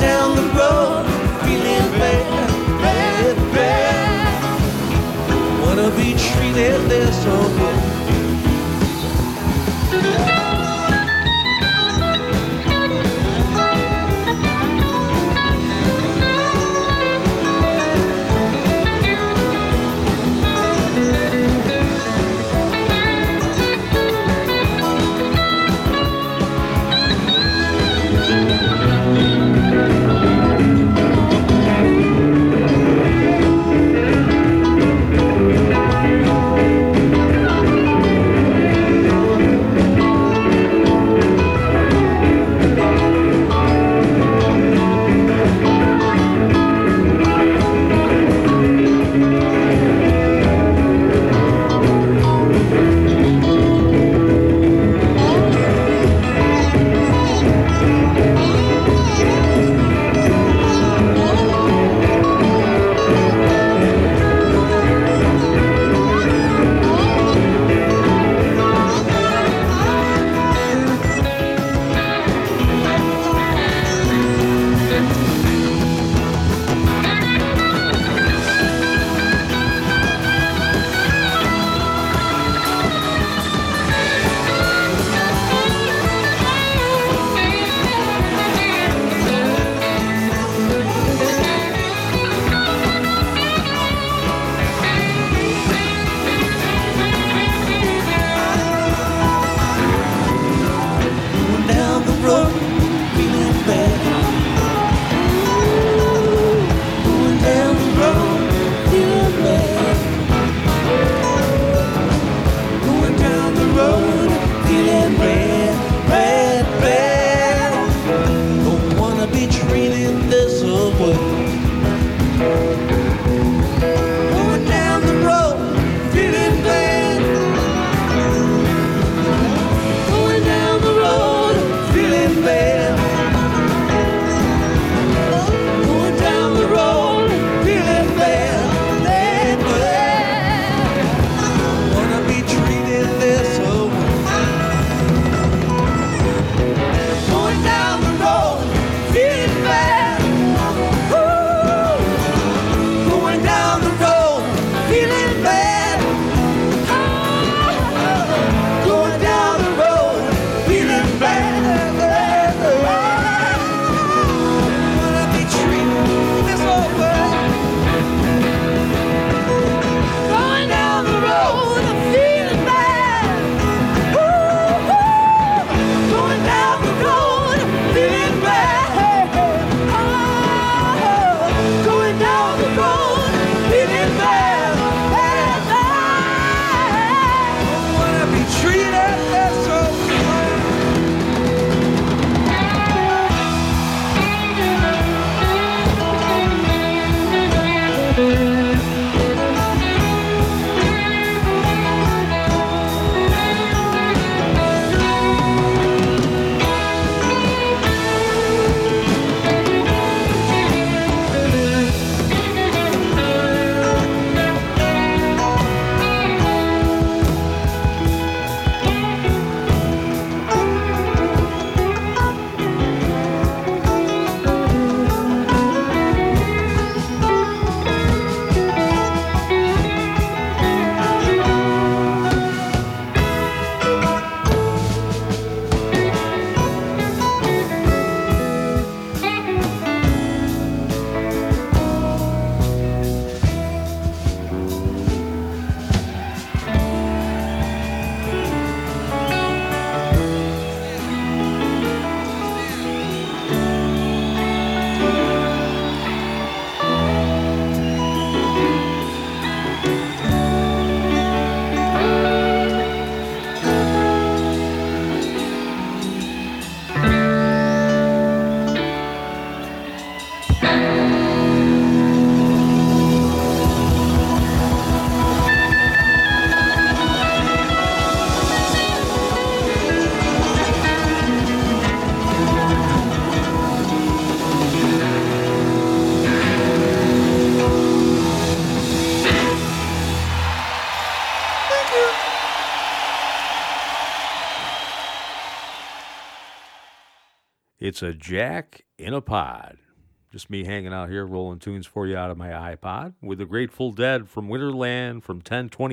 Speaker 1: It's a Jack in a Pod. Just me hanging out here, rolling tunes for you out of my iPod with the Grateful Dead from Winterland from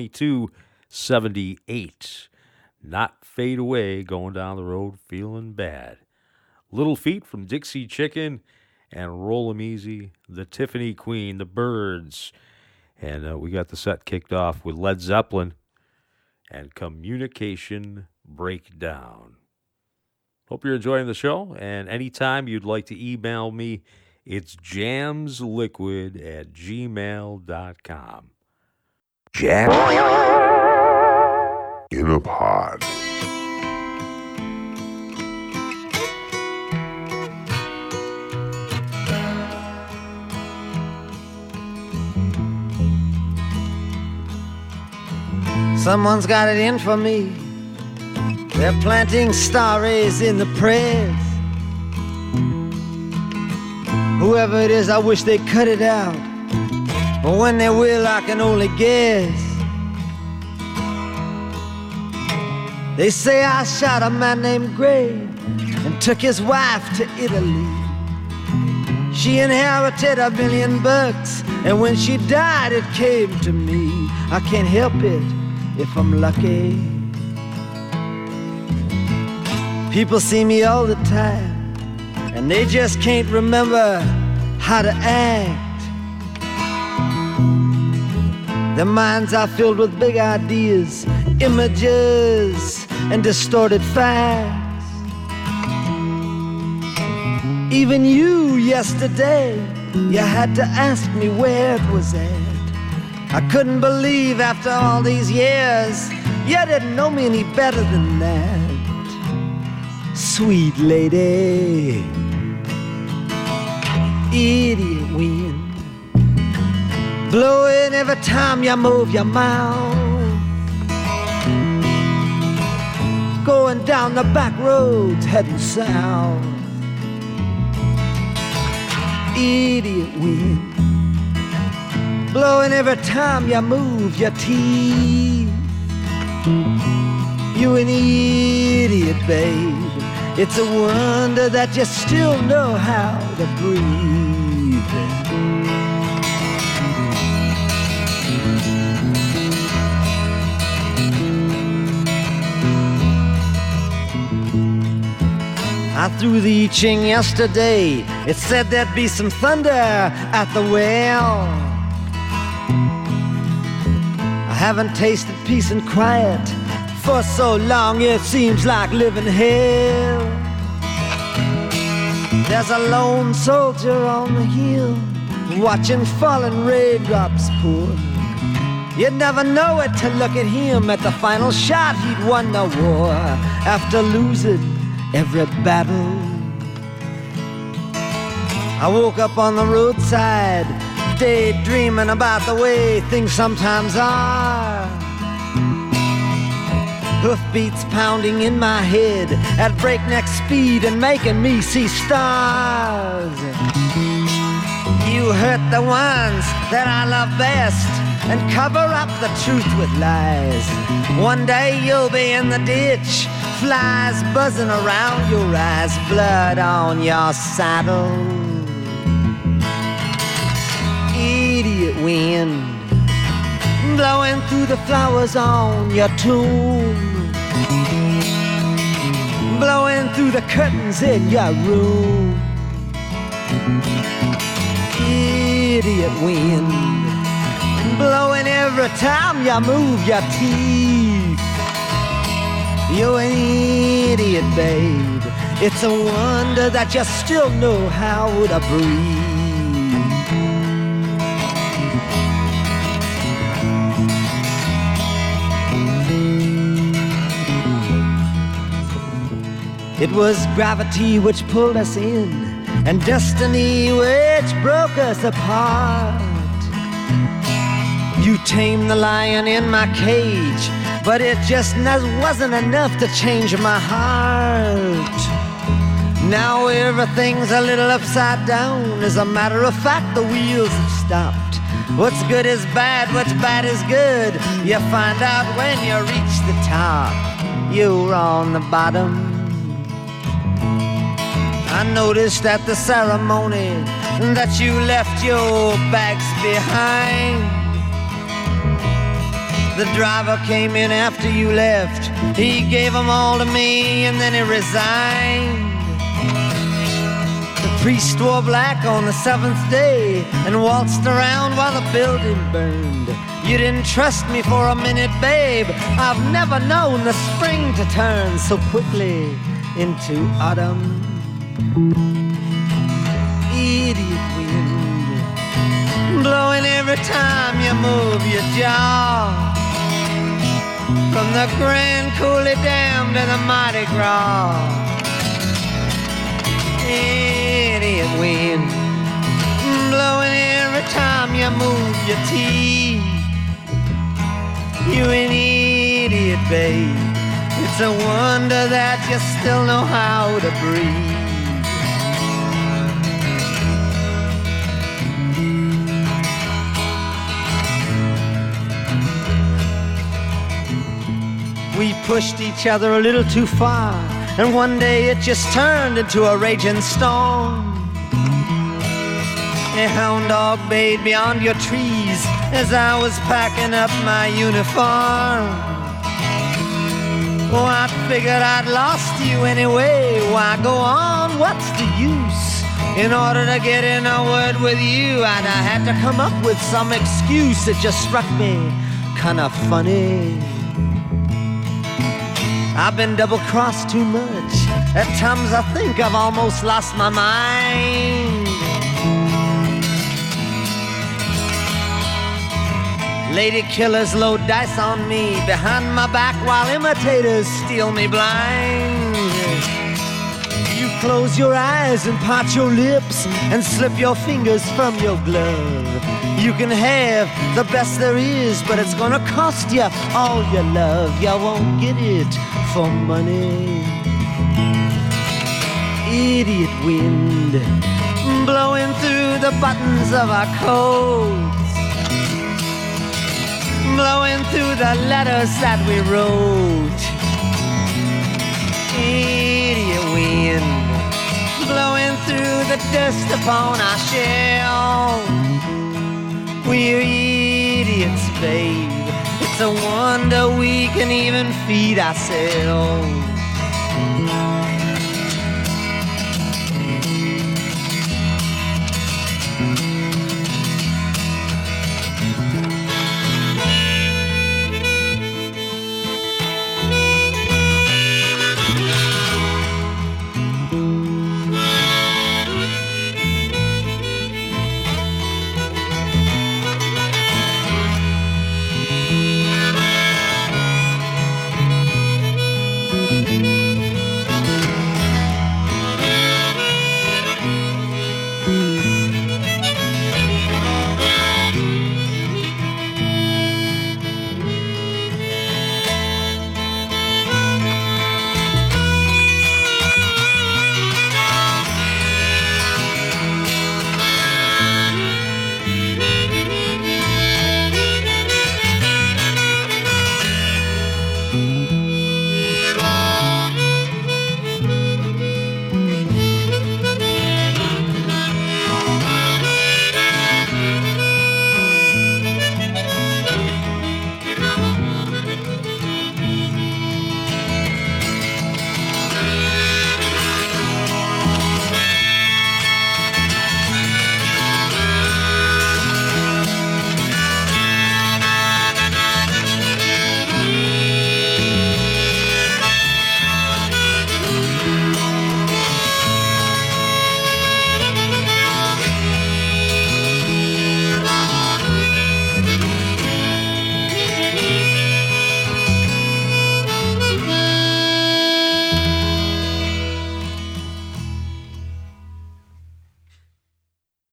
Speaker 1: 10/22/78. Not Fade Away, going down the road feeling bad. Little Feat from Dixie Chicken and Roll 'em Easy, the Tiffany Queen, the Byrds. And we got the set kicked off with Led Zeppelin and Communication Breakdown. Hope you're enjoying the show, and anytime you'd like to email me, it's jamsliquid@gmail.com.
Speaker 18: Jack in a Pod.
Speaker 6: Someone's got it in for me. They're planting star rays in the press. Whoever it is, I wish they'd cut it out. But when they will, I can only guess. They say I shot a man named Gray and took his wife to Italy. She inherited $1 million, and when she died, it came to me. I can't help it if I'm lucky. People see me all the time, and they just can't remember how to act. Their minds are filled with big ideas, images, and distorted facts. Even you yesterday, you had to ask me where it was at. I couldn't believe after all these years, you didn't know me any better than that. Sweet lady, idiot wind, blowing every time you move your mouth, going down the back roads heading south. Idiot wind, blowing every time you move your teeth. You an idiot, babe. It's a wonder that you still know how to breathe. I threw the I Ching yesterday. It said there'd be some thunder at the well. I haven't tasted peace and quiet for so long, it seems like living hell. There's a lone soldier on the hill, watching falling raindrops pour. You'd never know it to look at him. At the final shot, he'd won the war after losing every battle. I woke up on the roadside, daydreaming about the way things sometimes are. Hoofbeats pounding in my head at breakneck speed and making me see stars. You hurt the ones that I love best and cover up the truth with lies. One day you'll be in the ditch, flies buzzing around your eyes, blood on your saddle. Idiot wind, blowing through the flowers on your tomb, blowing through the curtains in your room. Idiot wind, blowing every time you move your teeth. You're an idiot, babe. It's a wonder that you still know how to breathe. It was gravity which pulled us in, and destiny which broke us apart. You tamed the lion in my cage, but it just wasn't enough to change my heart. Now everything's a little upside down. As a matter of fact, the wheels have stopped. What's good is bad, what's bad is good. You find out when you reach the top. You're on the bottom. I noticed at the ceremony that you left your bags behind. The driver came in after you left. He gave them all to me and then he resigned. The priest wore black on the 7th day and waltzed around while the building burned. You didn't trust me for a minute, babe. I've never known the spring to turn so quickly into autumn. Idiot wind, blowing every time you move your jaw. From the Grand Coulee Dam to the Mardi Gras. Idiot wind, blowing every time you move your teeth. You an idiot, babe. It's a wonder that you still know how to breathe. We pushed each other a little too far, and one day it just turned into a raging storm. A hound dog bayed beyond your trees as I was packing up my uniform. Oh, I figured I'd lost you anyway. Why go on? What's the use? In order to get in a word with you, I had to come up with some excuse. It just struck me kinda funny. I've been double-crossed too much. At times I think I've almost lost my mind. Lady killers load dice on me behind my back while imitators steal me blind. You close your eyes and part your lips and slip your fingers from your glove. You can have the best there is, but it's gonna cost you all your love. You won't get it for money. Idiot wind, blowing through the buttons of our coats, blowing through the letters that we wrote. Idiot wind, blowing through the dust upon our shells. We're idiots, babe. It's a wonder we can even feed ourselves.